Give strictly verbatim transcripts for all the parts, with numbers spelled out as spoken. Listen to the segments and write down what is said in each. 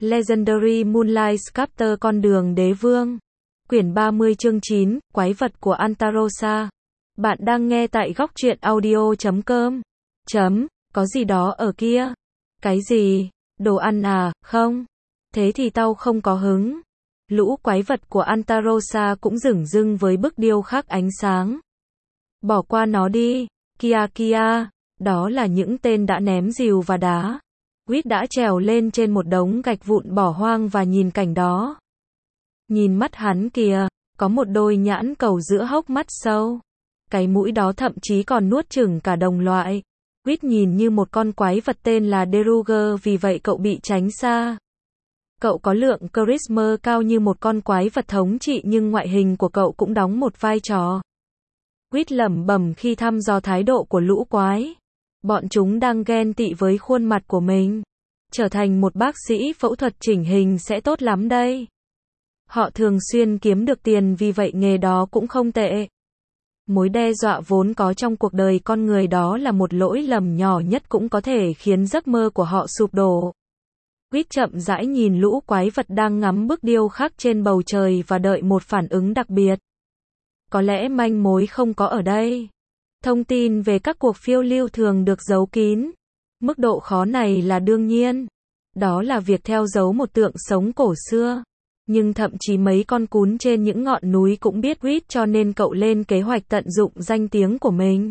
Legendary Moonlight Sculptor Con đường đế vương. Quyển ba mươi chương chín, Quái vật của Antarosa. Bạn đang nghe tại góc truyện audio chấm com. Chấm, có gì đó ở kia. Cái gì? Đồ ăn à, không? Thế thì tao không có hứng. Lũ quái vật của Antarosa cũng dửng dưng với bức điêu khắc ánh sáng. Bỏ qua nó đi. Kia kia. Đó là những tên đã ném rìu và đá. Quýt đã trèo lên trên một đống gạch vụn bỏ hoang và nhìn cảnh đó. Nhìn mắt hắn kìa, có một đôi nhãn cầu giữa hốc mắt sâu. Cái mũi đó thậm chí còn nuốt chửng cả đồng loại. Quýt nhìn như một con quái vật tên là Deruger, vì vậy cậu bị tránh xa. Cậu có lượng charisma cao như một con quái vật thống trị, nhưng ngoại hình của cậu cũng đóng một vai trò. Quýt lẩm bẩm khi thăm dò thái độ của lũ quái. Bọn chúng đang ghen tị với khuôn mặt của mình. Trở thành một bác sĩ phẫu thuật chỉnh hình sẽ tốt lắm đây. Họ thường xuyên kiếm được tiền, vì vậy nghề đó cũng không tệ. Mối đe dọa vốn có trong cuộc đời con người đó là một lỗi lầm nhỏ nhất cũng có thể khiến giấc mơ của họ sụp đổ. Quýt chậm rãi nhìn lũ quái vật đang ngắm bức điêu khắc trên bầu trời và đợi một phản ứng đặc biệt. Có lẽ manh mối không có ở đây. Thông tin về các cuộc phiêu lưu thường được giấu kín. Mức độ khó này là đương nhiên. Đó là việc theo dấu một tượng sống cổ xưa. Nhưng thậm chí mấy con cún trên những ngọn núi cũng biết Quýt, cho nên cậu lên kế hoạch tận dụng danh tiếng của mình.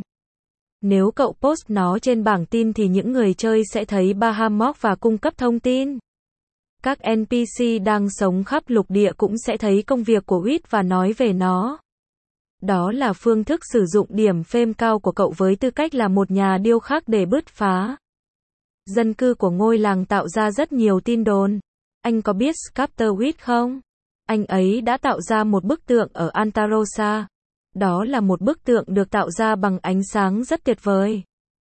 Nếu cậu post nó trên bảng tin thì những người chơi sẽ thấy Bahamut và cung cấp thông tin. Các en pê xê đang sống khắp lục địa cũng sẽ thấy công việc của Quýt và nói về nó. Đó là phương thức sử dụng điểm fame cao của cậu với tư cách là một nhà điêu khắc để bứt phá. Dân cư của ngôi làng tạo ra rất nhiều tin đồn. Anh có biết Sculptor Quýt không? Anh ấy đã tạo ra một bức tượng ở Antarosa. Đó là một bức tượng được tạo ra bằng ánh sáng rất tuyệt vời.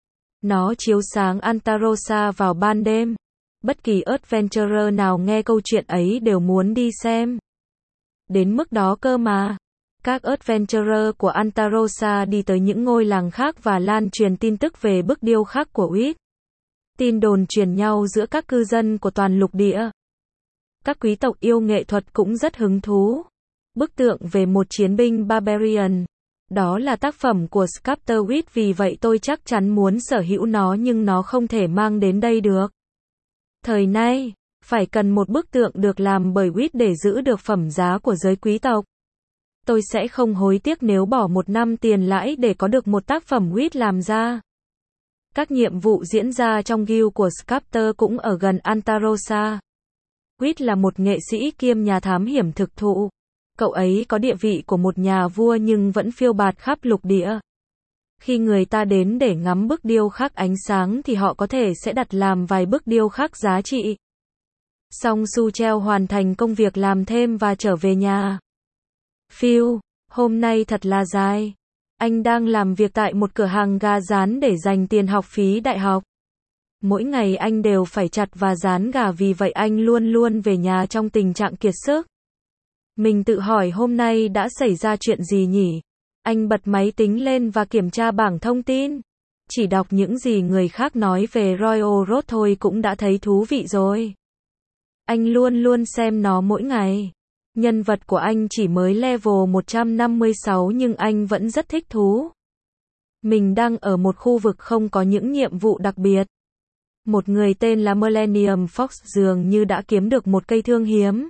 Nó chiếu sáng Antarosa vào ban đêm. Bất kỳ adventurer nào nghe câu chuyện ấy đều muốn đi xem. Đến mức đó cơ mà. Các adventurer của Antarosa đi tới những ngôi làng khác và lan truyền tin tức về bức điêu khắc của Quýt. Tin đồn truyền nhau giữa các cư dân của toàn lục địa. Các quý tộc yêu nghệ thuật cũng rất hứng thú. Bức tượng về một chiến binh Barbarian. Đó là tác phẩm của Sculptor Quýt, vì vậy tôi chắc chắn muốn sở hữu nó, nhưng nó không thể mang đến đây được. Thời nay, phải cần một bức tượng được làm bởi Quýt để giữ được phẩm giá của giới quý tộc. Tôi sẽ không hối tiếc nếu bỏ một năm tiền lãi để có được một tác phẩm Quýt làm ra. Các nhiệm vụ diễn ra trong guild của Sculptor cũng ở gần Antarosa. Quýt là một nghệ sĩ kiêm nhà thám hiểm thực thụ. Cậu ấy có địa vị của một nhà vua nhưng vẫn phiêu bạt khắp lục địa. Khi người ta đến để ngắm bức điêu khắc ánh sáng thì họ có thể sẽ đặt làm vài bức điêu khắc giá trị. Song Suchel hoàn thành công việc làm thêm và trở về nhà. Phiêu, hôm nay thật là dài. Anh đang làm việc tại một cửa hàng gà rán để dành tiền học phí đại học. Mỗi ngày anh đều phải chặt và rán gà, vì vậy anh luôn luôn về nhà trong tình trạng kiệt sức. Mình tự hỏi hôm nay đã xảy ra chuyện gì nhỉ? Anh bật máy tính lên và kiểm tra bảng thông tin. Chỉ đọc những gì người khác nói về Royal Road thôi cũng đã thấy thú vị rồi. Anh luôn luôn xem nó mỗi ngày. Nhân vật của anh chỉ mới level một trăm năm mươi sáu nhưng anh vẫn rất thích thú. Mình đang ở một khu vực không có những nhiệm vụ đặc biệt. Một người tên là Millennium Fox dường như đã kiếm được một cây thương hiếm.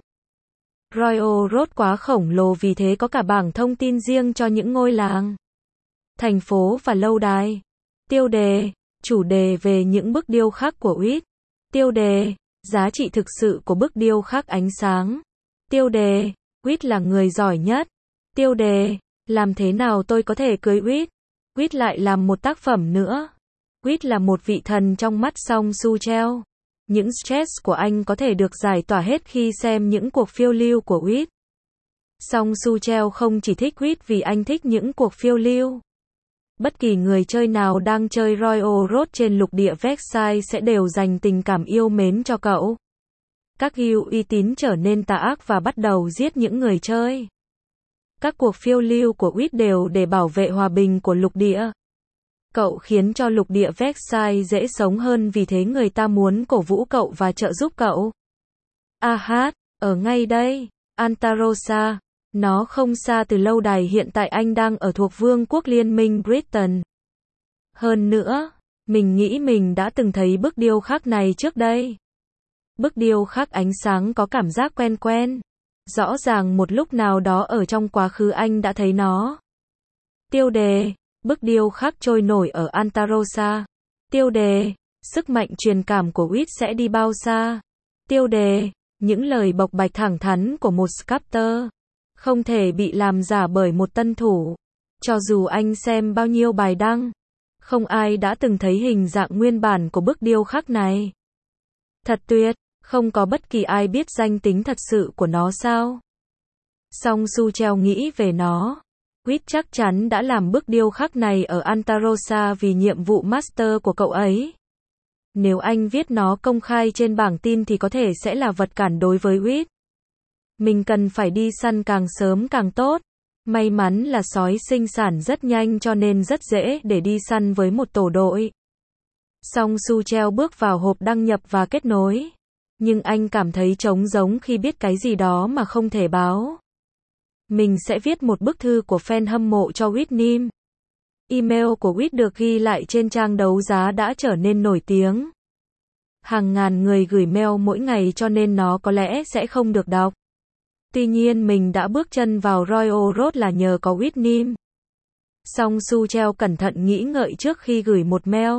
Royal Road quá khổng lồ, vì thế có cả bảng thông tin riêng cho những ngôi làng, thành phố và lâu đài. Tiêu đề, chủ đề về những bức điêu khắc của Quýt. Tiêu đề, giá trị thực sự của bức điêu khắc ánh sáng. Tiêu đề, Quýt là người giỏi nhất. Tiêu đề, làm thế nào tôi có thể cưới Quýt? Quýt lại làm một tác phẩm nữa. Quýt là một vị thần trong mắt Song Suchel. Những stress của anh có thể được giải tỏa hết khi xem những cuộc phiêu lưu của Quýt. Song Suchel không chỉ thích Quýt vì anh thích những cuộc phiêu lưu. Bất kỳ người chơi nào đang chơi Royal Road trên lục địa Vexai sẽ đều dành tình cảm yêu mến cho cậu. Các guild uy tín trở nên tà ác và bắt đầu giết những người chơi. Các cuộc phiêu lưu của Quýt đều để bảo vệ hòa bình của lục địa. Cậu khiến cho lục địa Vexai dễ sống hơn, vì thế người ta muốn cổ vũ cậu và trợ giúp cậu. A hát, ở ngay đây, Antarossa. Nó không xa từ lâu đài hiện tại anh đang ở thuộc Vương quốc Liên minh Britain. Hơn nữa, mình nghĩ mình đã từng thấy bức điêu khắc này trước đây. Bức điêu khắc ánh sáng có cảm giác quen quen. Rõ ràng một lúc nào đó ở trong quá khứ anh đã thấy nó. Tiêu đề, bức điêu khắc trôi nổi ở Antarossa. Tiêu đề, sức mạnh truyền cảm của Whit sẽ đi bao xa. Tiêu đề, những lời bộc bạch thẳng thắn của một sculptor không thể bị làm giả bởi một tân thủ. Cho dù anh xem bao nhiêu bài đăng, không ai đã từng thấy hình dạng nguyên bản của bức điêu khắc này. Thật tuyệt, không có bất kỳ ai biết danh tính thật sự của nó sao? Song Su nghĩ về nó. Whit chắc chắn đã làm bức điêu khắc này ở Antarossa vì nhiệm vụ master của cậu ấy. Nếu anh viết nó công khai trên bảng tin thì có thể sẽ là vật cản đối với Whit. Mình cần phải đi săn càng sớm càng tốt. May mắn là sói sinh sản rất nhanh cho nên rất dễ để đi săn với một tổ đội. Song Su bước vào hộp đăng nhập và kết nối. Nhưng anh cảm thấy trống rỗng khi biết cái gì đó mà không thể báo. Mình sẽ viết một bức thư của fan hâm mộ cho Whitney. Email của Whit được ghi lại trên trang đấu giá đã trở nên nổi tiếng. Hàng ngàn người gửi mail mỗi ngày cho nên nó có lẽ sẽ không được đọc. Tuy nhiên mình đã bước chân vào Royal Road là nhờ có Whitney. Song Su cẩn thận nghĩ ngợi trước khi gửi một mail.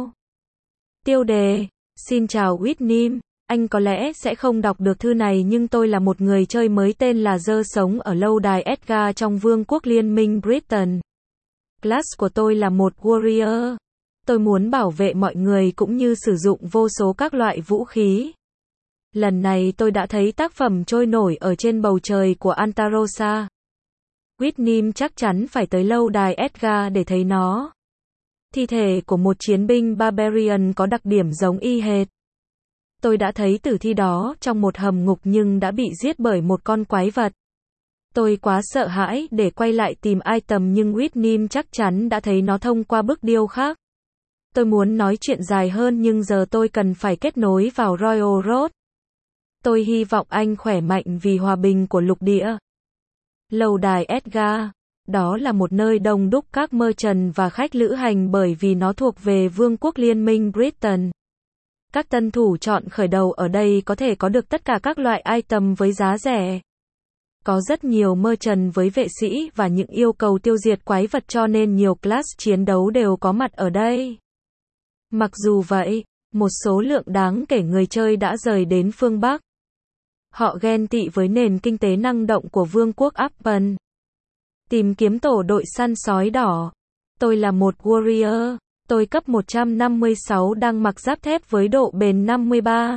Tiêu đề, xin chào Whitney. Anh có lẽ sẽ không đọc được thư này nhưng tôi là một người chơi mới tên là Dơ sống ở lâu đài Edgar trong Vương quốc Liên minh Britain. Class của tôi là một warrior. Tôi muốn bảo vệ mọi người cũng như sử dụng vô số các loại vũ khí. Lần này tôi đã thấy tác phẩm trôi nổi ở trên bầu trời của Antarossa. Whitney chắc chắn phải tới lâu đài Edgar để thấy nó. Thi thể của một chiến binh Barbarian có đặc điểm giống y hệt. Tôi đã thấy tử thi đó trong một hầm ngục nhưng đã bị giết bởi một con quái vật. Tôi quá sợ hãi để quay lại tìm item nhưng Whitney chắc chắn đã thấy nó thông qua bức điêu khắc. Tôi muốn nói chuyện dài hơn nhưng giờ tôi cần phải kết nối vào Royal Road. Tôi hy vọng anh khỏe mạnh vì hòa bình của lục địa. Lâu đài Edgar. Đó là một nơi đông đúc các merchant và khách lữ hành bởi vì nó thuộc về Vương quốc Liên minh Britain. Các tân thủ chọn khởi đầu ở đây có thể có được tất cả các loại item với giá rẻ. Có rất nhiều merchant với vệ sĩ và những yêu cầu tiêu diệt quái vật cho nên nhiều class chiến đấu đều có mặt ở đây. Mặc dù vậy, một số lượng đáng kể người chơi đã rời đến phương Bắc. Họ ghen tị với nền kinh tế năng động của Vương quốc Upton. Tìm kiếm tổ đội săn sói đỏ. Tôi là một warrior. Tôi cấp một trăm năm mươi sáu đang mặc giáp thép với độ bền năm mươi ba.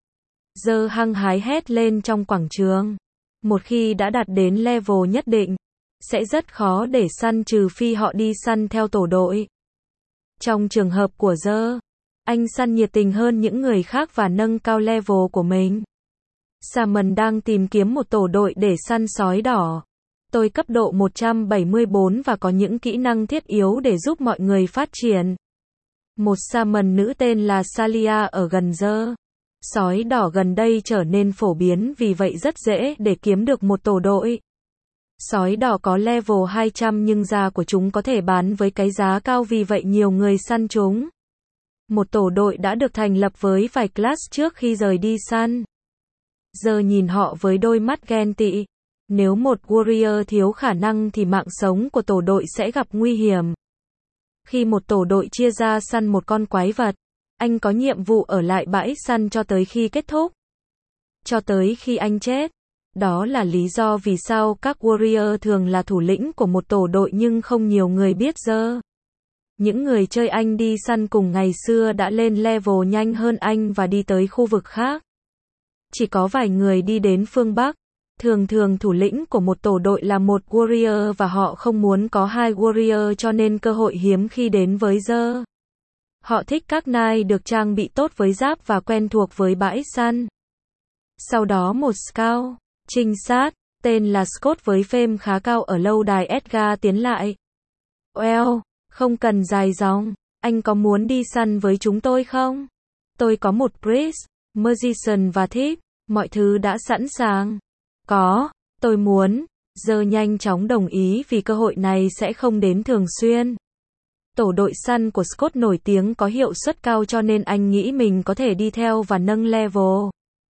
Giờ hăng hái hét lên trong quảng trường. Một khi đã đạt đến level nhất định, sẽ rất khó để săn trừ phi họ đi săn theo tổ đội. Trong trường hợp của Giờ, anh săn nhiệt tình hơn những người khác và nâng cao level của mình. Salmon đang tìm kiếm một tổ đội để săn sói đỏ. Tôi cấp độ một trăm bảy mươi bốn và có những kỹ năng thiết yếu để giúp mọi người phát triển. Một Salmon nữ tên là Salia ở gần Giờ. Sói đỏ gần đây trở nên phổ biến vì vậy rất dễ để kiếm được một tổ đội. Sói đỏ có level hai trăm nhưng da của chúng có thể bán với cái giá cao vì vậy nhiều người săn chúng. Một tổ đội đã được thành lập với vài class trước khi rời đi săn. Giờ nhìn họ với đôi mắt ghen tị. Nếu một warrior thiếu khả năng thì mạng sống của tổ đội sẽ gặp nguy hiểm. Khi một tổ đội chia ra săn một con quái vật, anh có nhiệm vụ ở lại bãi săn cho tới khi kết thúc. Cho tới khi anh chết. Đó là lý do vì sao các warrior thường là thủ lĩnh của một tổ đội nhưng không nhiều người biết Giờ. Những người chơi anh đi săn cùng ngày xưa đã lên level nhanh hơn anh và đi tới khu vực khác. Chỉ có vài người đi đến phương Bắc. Thường thường thủ lĩnh của một tổ đội là một warrior và họ không muốn có hai warrior cho nên cơ hội hiếm khi đến với Giờ. Họ thích các nai được trang bị tốt với giáp và quen thuộc với bãi săn. Sau đó một scout, trinh sát, tên là Scott với fame khá cao ở lâu đài Edgar tiến lại. Well, không cần dài dòng, anh có muốn đi săn với chúng tôi không? Tôi có một priest, magician và thief. Mọi thứ đã sẵn sàng. Có, tôi muốn. Giờ nhanh chóng đồng ý vì cơ hội này sẽ không đến thường xuyên. Tổ đội săn của Scott nổi tiếng có hiệu suất cao cho nên anh nghĩ mình có thể đi theo và nâng level.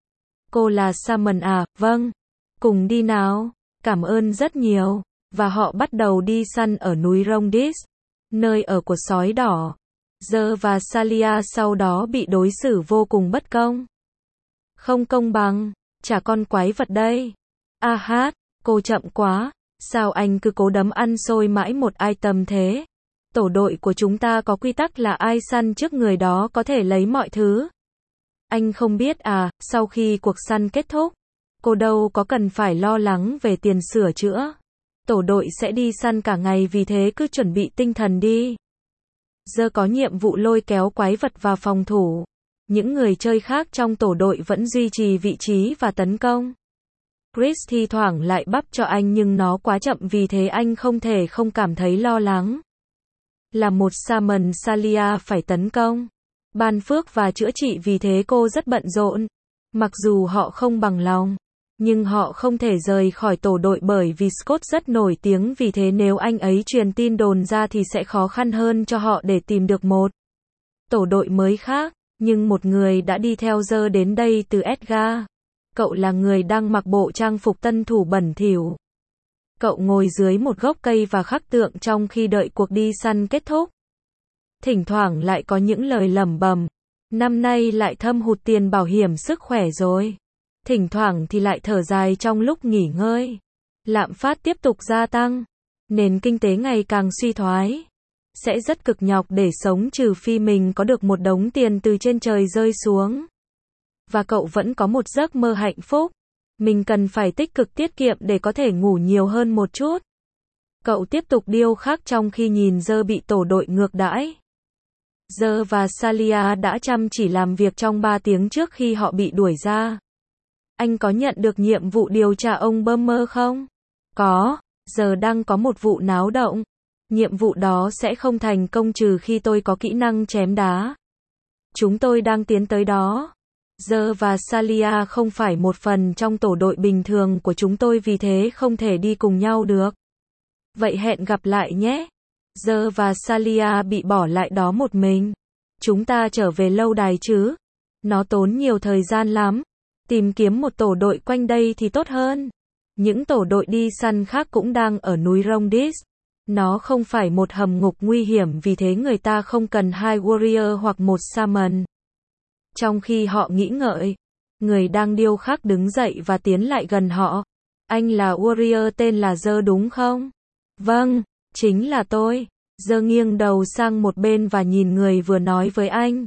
Cô là Salmon à, vâng. Cùng đi nào. Cảm ơn rất nhiều. Và họ bắt đầu đi săn ở núi Rongdis, nơi ở của sói đỏ. Giờ và Salia sau đó bị đối xử vô cùng bất công. Không công bằng. Chả con quái vật đây. A hát, cô chậm quá. Sao anh cứ cố đấm ăn xôi mãi một item thế? Tổ đội của chúng ta có quy tắc là ai săn trước người đó có thể lấy mọi thứ. Anh không biết à, sau khi cuộc săn kết thúc, cô đâu có cần phải lo lắng về tiền sửa chữa. Tổ đội sẽ đi săn cả ngày vì thế cứ chuẩn bị tinh thần đi. Giờ có nhiệm vụ lôi kéo quái vật vào phòng thủ. Những người chơi khác trong tổ đội vẫn duy trì vị trí và tấn công. Chris thi thoảng lại bắp cho anh nhưng nó quá chậm vì thế anh không thể không cảm thấy lo lắng. Là một Salmon, Salia phải tấn công, ban phước và chữa trị vì thế cô rất bận rộn. Mặc dù họ không bằng lòng, nhưng họ không thể rời khỏi tổ đội bởi vì Scott rất nổi tiếng vì thế nếu anh ấy truyền tin đồn ra thì sẽ khó khăn hơn cho họ để tìm được một tổ đội mới khác. Nhưng một người đã đi theo giờ đến đây từ Edgar. Cậu là người đang mặc bộ trang phục tân thủ bẩn thỉu. Cậu ngồi dưới một gốc cây và khắc tượng trong khi đợi cuộc đi săn kết thúc. Thỉnh thoảng lại có những lời lẩm bẩm. Năm nay lại thâm hụt tiền bảo hiểm sức khỏe rồi. Thỉnh thoảng thì lại thở dài trong lúc nghỉ ngơi. Lạm phát tiếp tục gia tăng. Nền kinh tế ngày càng suy thoái. Sẽ rất cực nhọc để sống trừ phi mình có được một đống tiền từ trên trời rơi xuống. Và cậu vẫn có một giấc mơ hạnh phúc. Mình cần phải tích cực tiết kiệm để có thể ngủ nhiều hơn một chút. Cậu tiếp tục điêu khắc trong khi nhìn Dơ bị tổ đội ngược đãi. Dơ và Salia đã chăm chỉ làm việc trong ba tiếng trước khi họ bị đuổi ra. Anh có nhận được nhiệm vụ điều tra ông Bummer không? Có, giờ đang có một vụ náo động. Nhiệm vụ đó sẽ không thành công trừ khi tôi có kỹ năng chém đá. Chúng tôi đang tiến tới đó. Dơ và Salia không phải một phần trong tổ đội bình thường của chúng tôi vì thế không thể đi cùng nhau được. Vậy hẹn gặp lại nhé. Dơ và Salia bị bỏ lại đó một mình. Chúng ta trở về lâu đài chứ? Nó tốn nhiều thời gian lắm. Tìm kiếm một tổ đội quanh đây thì tốt hơn. Những tổ đội đi săn khác cũng đang ở núi Rongdis. Nó không phải một hầm ngục nguy hiểm vì thế người ta không cần hai warrior hoặc một Salmon. Trong khi họ nghĩ ngợi, người đang điêu khắc đứng dậy và tiến lại gần họ. Anh là warrior tên là Dơ đúng không? Vâng, chính là tôi. Dơ nghiêng đầu sang một bên và nhìn người vừa nói với anh.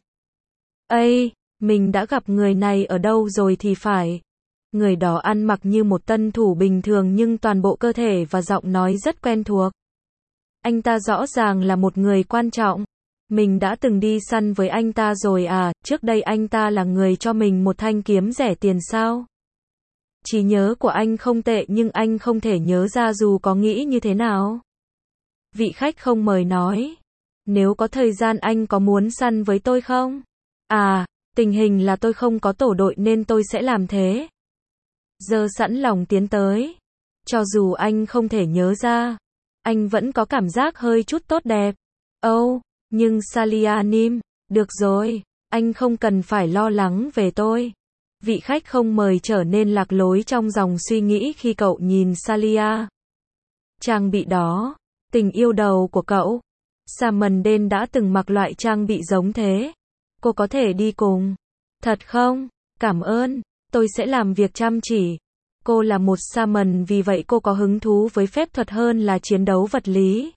Ây, mình đã gặp người này ở đâu rồi thì phải. Người đó ăn mặc như một tân thủ bình thường nhưng toàn bộ cơ thể và giọng nói rất quen thuộc. Anh ta rõ ràng là một người quan trọng. Mình đã từng đi săn với anh ta rồi à, trước đây anh ta là người cho mình một thanh kiếm rẻ tiền sao? Trí nhớ của anh không tệ nhưng anh không thể nhớ ra dù có nghĩ như thế nào. Vị khách không mời nói. Nếu có thời gian anh có muốn săn với tôi không? À, tình hình là tôi không có tổ đội nên tôi sẽ làm thế. Giờ sẵn lòng tiến tới. Cho dù anh không thể nhớ ra, anh vẫn có cảm giác hơi chút tốt đẹp. Âu, oh, nhưng Salia Nim, được rồi, anh không cần phải lo lắng về tôi. Vị khách không mời trở nên lạc lối trong dòng suy nghĩ khi cậu nhìn Salia. Trang bị đó, tình yêu đầu của cậu. Salmon Den đã từng mặc loại trang bị giống thế. Cô có thể đi cùng. Thật không? Cảm ơn, tôi sẽ làm việc chăm chỉ. Cô là một Salmon vì vậy cô có hứng thú với phép thuật hơn là chiến đấu vật lý.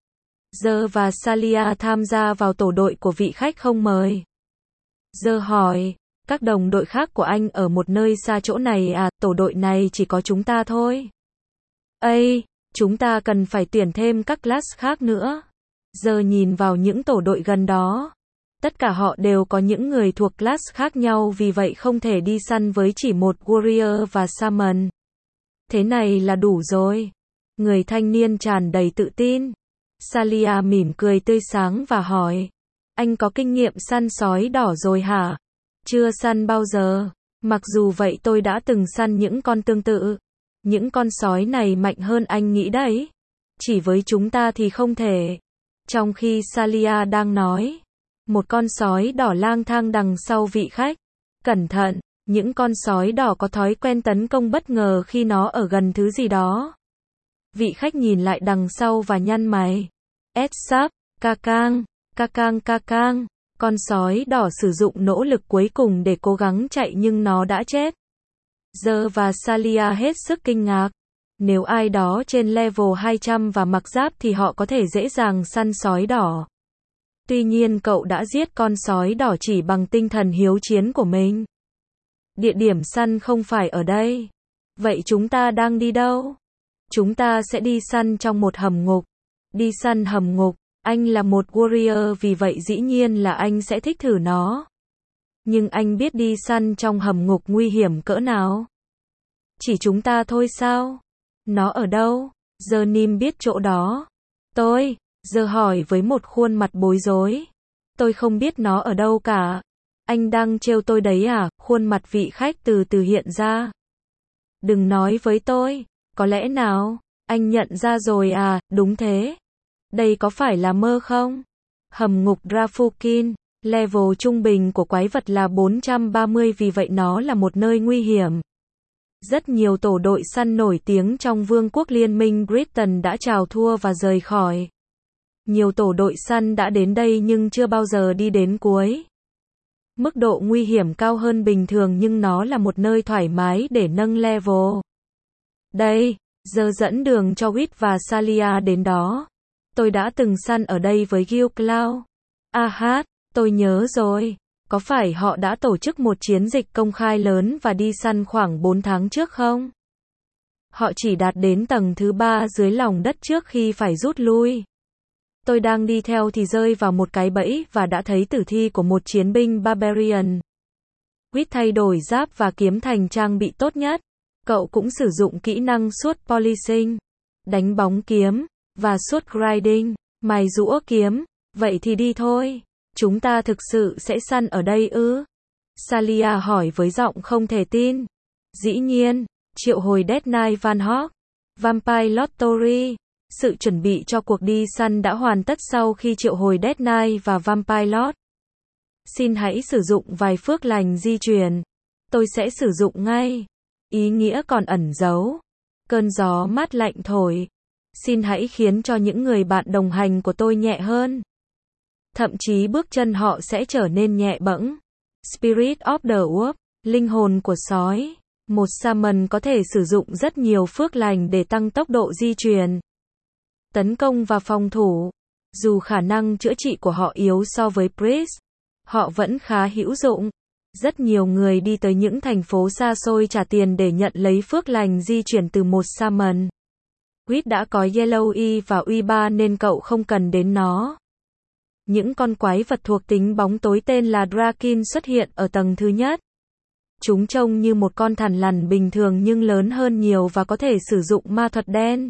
Dơ và Salia tham gia vào tổ đội của vị khách không mời. Dơ hỏi, các đồng đội khác của anh ở một nơi xa chỗ này à, tổ đội này chỉ có chúng ta thôi. Ây, chúng ta cần phải tuyển thêm các class khác nữa. Dơ nhìn vào những tổ đội gần đó. Tất cả họ đều có những người thuộc class khác nhau vì vậy không thể đi săn với chỉ một warrior và Salmon. Thế này là đủ rồi. Người thanh niên tràn đầy tự tin. Salia mỉm cười tươi sáng và hỏi. Anh có kinh nghiệm săn sói đỏ rồi hả? Chưa săn bao giờ. Mặc dù vậy tôi đã từng săn những con tương tự. Những con sói này mạnh hơn anh nghĩ đấy. Chỉ với chúng ta thì không thể. Trong khi Salia đang nói, một con sói đỏ lang thang đằng sau vị khách. Cẩn thận, những con sói đỏ có thói quen tấn công bất ngờ khi nó ở gần thứ gì đó. Vị khách nhìn lại đằng sau và nhăn mày. Etsap, Kakang, Kakang Kakang. Con sói đỏ sử dụng nỗ lực cuối cùng để cố gắng chạy nhưng nó đã chết. Giờ và Salia hết sức kinh ngạc. Nếu ai đó trên level hai trăm và mặc giáp thì họ có thể dễ dàng săn sói đỏ. Tuy nhiên cậu đã giết con sói đỏ chỉ bằng tinh thần hiếu chiến của mình. Địa điểm săn không phải ở đây. Vậy chúng ta đang đi đâu? Chúng ta sẽ đi săn trong một hầm ngục. Đi săn hầm ngục. Anh là một warrior vì vậy dĩ nhiên là anh sẽ thích thử nó. Nhưng anh biết đi săn trong hầm ngục nguy hiểm cỡ nào? Chỉ chúng ta thôi sao? Nó ở đâu? Giờ Nim biết chỗ đó. Tôi, giờ hỏi với một khuôn mặt bối rối. Tôi không biết nó ở đâu cả. Anh đang trêu tôi đấy à? Khuôn mặt vị khách từ từ hiện ra. Đừng nói với tôi. Có lẽ nào? Anh nhận ra rồi à? Đúng thế. Đây có phải là mơ không? Hầm ngục Drafukin, level trung bình của quái vật là bốn trăm ba mươi vì vậy nó là một nơi nguy hiểm. Rất nhiều tổ đội săn nổi tiếng trong Vương quốc Liên minh Britain đã chào thua và rời khỏi. Nhiều tổ đội săn đã đến đây nhưng chưa bao giờ đi đến cuối. Mức độ nguy hiểm cao hơn bình thường nhưng nó là một nơi thoải mái để nâng level. Đây, giờ dẫn đường cho Wit và Salia đến đó. Tôi đã từng săn ở đây với Gil Cloud. À hát, tôi nhớ rồi. Có phải họ đã tổ chức một chiến dịch công khai lớn và đi săn khoảng bốn tháng trước không? Họ chỉ đạt đến tầng thứ ba dưới lòng đất trước khi phải rút lui. Tôi đang đi theo thì rơi vào một cái bẫy và đã thấy tử thi của một chiến binh Barbarian. Wit thay đổi giáp và kiếm thành trang bị tốt nhất. Cậu cũng sử dụng kỹ năng suốt policing, đánh bóng kiếm, và suốt grinding, mài rũa kiếm. Vậy thì đi thôi. Chúng ta thực sự sẽ săn ở đây ư? Salia hỏi với giọng không thể tin. Dĩ nhiên, triệu hồi Death Knight Van Hawk, Vampire Lottery. Sự chuẩn bị cho cuộc đi săn đã hoàn tất sau khi triệu hồi Death Knight và Vampire Lot. Xin hãy sử dụng vài phước lành di chuyển. Tôi sẽ sử dụng ngay. Ý nghĩa còn ẩn giấu. Cơn gió mát lạnh thổi. Xin hãy khiến cho những người bạn đồng hành của tôi nhẹ hơn. Thậm chí bước chân họ sẽ trở nên nhẹ bẫng. Spirit of the Wolf, linh hồn của sói. Một Shaman có thể sử dụng rất nhiều phước lành để tăng tốc độ di chuyển, tấn công và phòng thủ. Dù khả năng chữa trị của họ yếu so với Priest, họ vẫn khá hữu dụng. Rất nhiều người đi tới những thành phố xa xôi trả tiền để nhận lấy phước lành di chuyển từ một Shaman. Wit đã có Yellow E và uy ba nên cậu không cần đến nó. Những con quái vật thuộc tính bóng tối tên là Drakin xuất hiện ở tầng thứ nhất. Chúng trông như một con thằn lằn bình thường nhưng lớn hơn nhiều và có thể sử dụng ma thuật đen.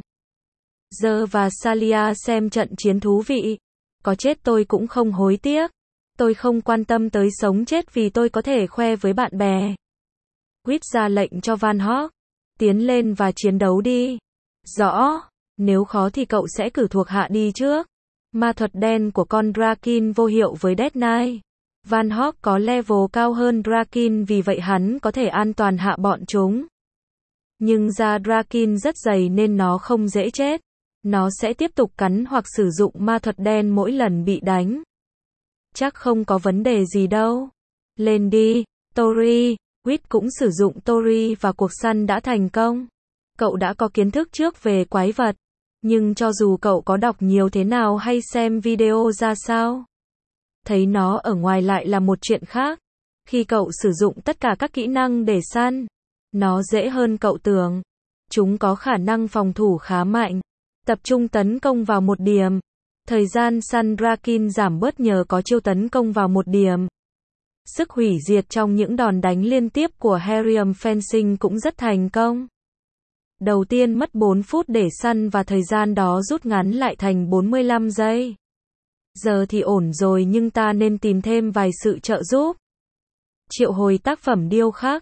Giờ và Salia xem trận chiến thú vị. Có chết tôi cũng không hối tiếc. Tôi không quan tâm tới sống chết vì tôi có thể khoe với bạn bè. Wit ra lệnh cho Van Hawk. Tiến lên và chiến đấu đi. Rõ. Nếu khó thì cậu sẽ cử thuộc hạ đi trước. Ma thuật đen của con Drakin vô hiệu với Death Knight. Van Hawk có level cao hơn Drakin vì vậy hắn có thể an toàn hạ bọn chúng. Nhưng da Drakin rất dày nên nó không dễ chết. Nó sẽ tiếp tục cắn hoặc sử dụng ma thuật đen mỗi lần bị đánh. Chắc không có vấn đề gì đâu. Lên đi, Tori. Wit cũng sử dụng Tori và cuộc săn đã thành công. Cậu đã có kiến thức trước về quái vật. Nhưng cho dù cậu có đọc nhiều thế nào hay xem video ra sao, thấy nó ở ngoài lại là một chuyện khác. Khi cậu sử dụng tất cả các kỹ năng để săn, nó dễ hơn cậu tưởng. Chúng có khả năng phòng thủ khá mạnh. Tập trung tấn công vào một điểm. Thời gian săn Drakin giảm bớt nhờ có chiêu tấn công vào một điểm. Sức hủy diệt trong những đòn đánh liên tiếp của Herium Fencing cũng rất thành công. Đầu tiên mất bốn phút để săn và thời gian đó rút ngắn lại thành bốn mươi lăm giây. Giờ thì ổn rồi nhưng ta nên tìm thêm vài sự trợ giúp. Triệu hồi tác phẩm điêu khắc.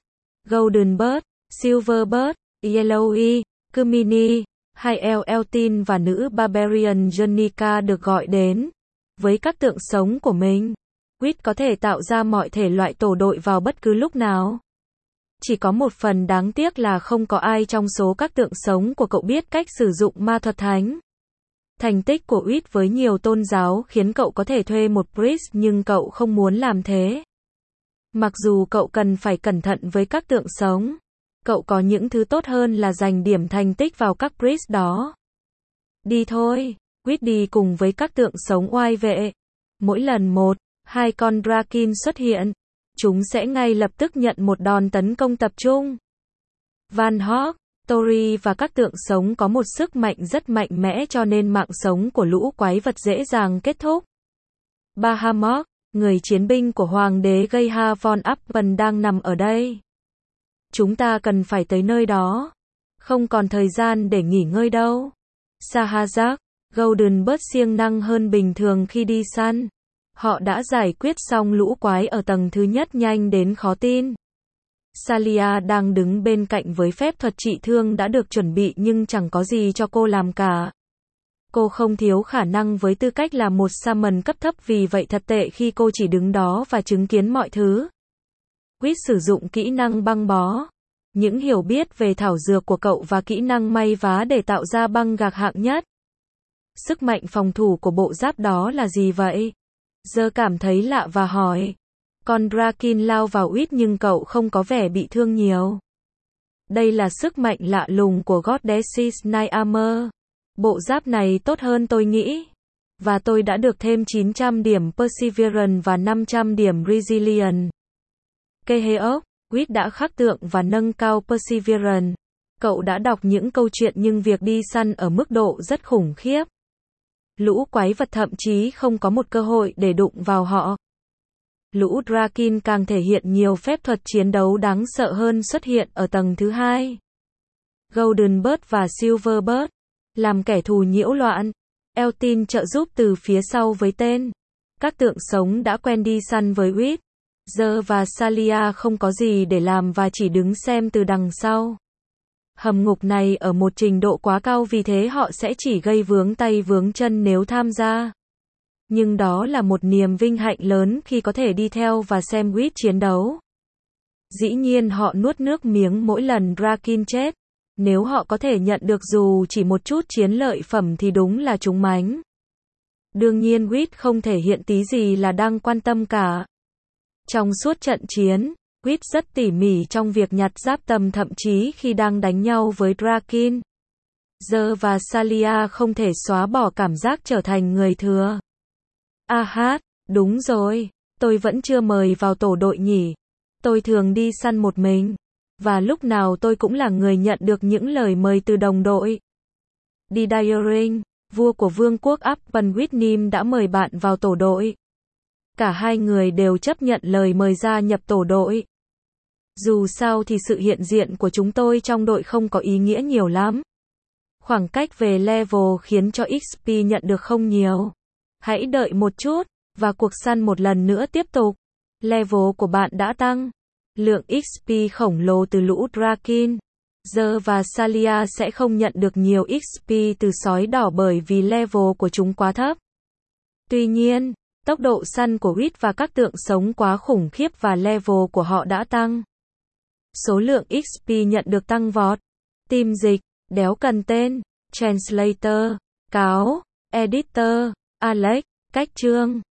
Golden Bird, Silver Bird, Yellowy, Kumini, hay El Eltin và nữ Barbarian Janica được gọi đến. Với các tượng sống của mình, Quýt có thể tạo ra mọi thể loại tổ đội vào bất cứ lúc nào. Chỉ có một phần đáng tiếc là không có ai trong số các tượng sống của cậu biết cách sử dụng ma thuật thánh. Thành tích của Quýt với nhiều tôn giáo khiến cậu có thể thuê một priest nhưng cậu không muốn làm thế. Mặc dù cậu cần phải cẩn thận với các tượng sống, cậu có những thứ tốt hơn là dành điểm thành tích vào các priest đó. Đi thôi, Quýt đi cùng với các tượng sống oai vệ. Mỗi lần một, hai con Drakin xuất hiện, chúng sẽ ngay lập tức nhận một đòn tấn công tập trung. Van Hog, Tori và các tượng sống có một sức mạnh rất mạnh mẽ cho nên mạng sống của lũ quái vật dễ dàng kết thúc. Bahamut, người chiến binh của Hoàng đế Geha von Appen đang nằm ở đây. Chúng ta cần phải tới nơi đó. Không còn thời gian để nghỉ ngơi đâu. Sahazak, Golden Bird siêng năng hơn bình thường khi đi săn. Họ đã giải quyết xong lũ quái ở tầng thứ nhất nhanh đến khó tin. Salia đang đứng bên cạnh với phép thuật trị thương đã được chuẩn bị nhưng chẳng có gì cho cô làm cả. Cô không thiếu khả năng với tư cách là một Shaman cấp thấp vì vậy thật tệ khi cô chỉ đứng đó và chứng kiến mọi thứ. Quýt sử dụng kỹ năng băng bó. Những hiểu biết về thảo dược của cậu và kỹ năng may vá để tạo ra băng gạc hạng nhất. Sức mạnh phòng thủ của bộ giáp đó là gì vậy? Giờ cảm thấy lạ và hỏi. Con Drakin lao vào Quýt nhưng cậu không có vẻ bị thương nhiều. Đây là sức mạnh lạ lùng của Goddess's Night Armor. Bộ giáp này tốt hơn tôi nghĩ. Và tôi đã được thêm chín trăm điểm Perseverance và năm trăm điểm Resilience. Keheok, Quýt đã khắc tượng và nâng cao Perseverance. Cậu đã đọc những câu chuyện nhưng việc đi săn ở mức độ rất khủng khiếp. Lũ quái vật thậm chí không có một cơ hội để đụng vào họ. Lũ Drakin càng thể hiện nhiều phép thuật chiến đấu đáng sợ hơn xuất hiện ở tầng thứ hai. Golden Bird và Silver Bird làm kẻ thù nhiễu loạn. Eltin trợ giúp từ phía sau với tên. Các tượng sống đã quen đi săn với Quýt. Giờ và Salia không có gì để làm và chỉ đứng xem từ đằng sau. Hầm ngục này ở một trình độ quá cao vì thế họ sẽ chỉ gây vướng tay vướng chân nếu tham gia. Nhưng đó là một niềm vinh hạnh lớn khi có thể đi theo và xem Quýt chiến đấu. Dĩ nhiên họ nuốt nước miếng mỗi lần Drakin chết. Nếu họ có thể nhận được dù chỉ một chút chiến lợi phẩm thì đúng là chúng mánh. Đương nhiên Quýt không thể hiện tí gì là đang quan tâm cả. Trong suốt trận chiến, Quýt rất tỉ mỉ trong việc nhặt giáp tầm thậm chí khi đang đánh nhau với Drakin. Giờ và Salia không thể xóa bỏ cảm giác trở thành người thừa. À hát, đúng rồi, tôi vẫn chưa mời vào tổ đội nhỉ. Tôi thường đi săn một mình. Và lúc nào tôi cũng là người nhận được những lời mời từ đồng đội. Đi Diring, vua của vương quốc Appen Whitnim đã mời bạn vào tổ đội. Cả hai người đều chấp nhận lời mời gia nhập tổ đội. Dù sao thì sự hiện diện của chúng tôi trong đội không có ý nghĩa nhiều lắm. Khoảng cách về level khiến cho ích pê nhận được không nhiều. Hãy đợi một chút, và cuộc săn một lần nữa tiếp tục. Level của bạn đã tăng. Lượng ích pê khổng lồ từ lũ Drakin. Giờ và Salia sẽ không nhận được nhiều ích pê từ sói đỏ bởi vì level của chúng quá thấp. Tuy nhiên, tốc độ săn của Quýt và các tượng sống quá khủng khiếp và level của họ đã tăng. Số lượng ích pê nhận được tăng vọt. Team dịch, đéo cần tên, Translator, cáo, Editor, Alex, cách chương.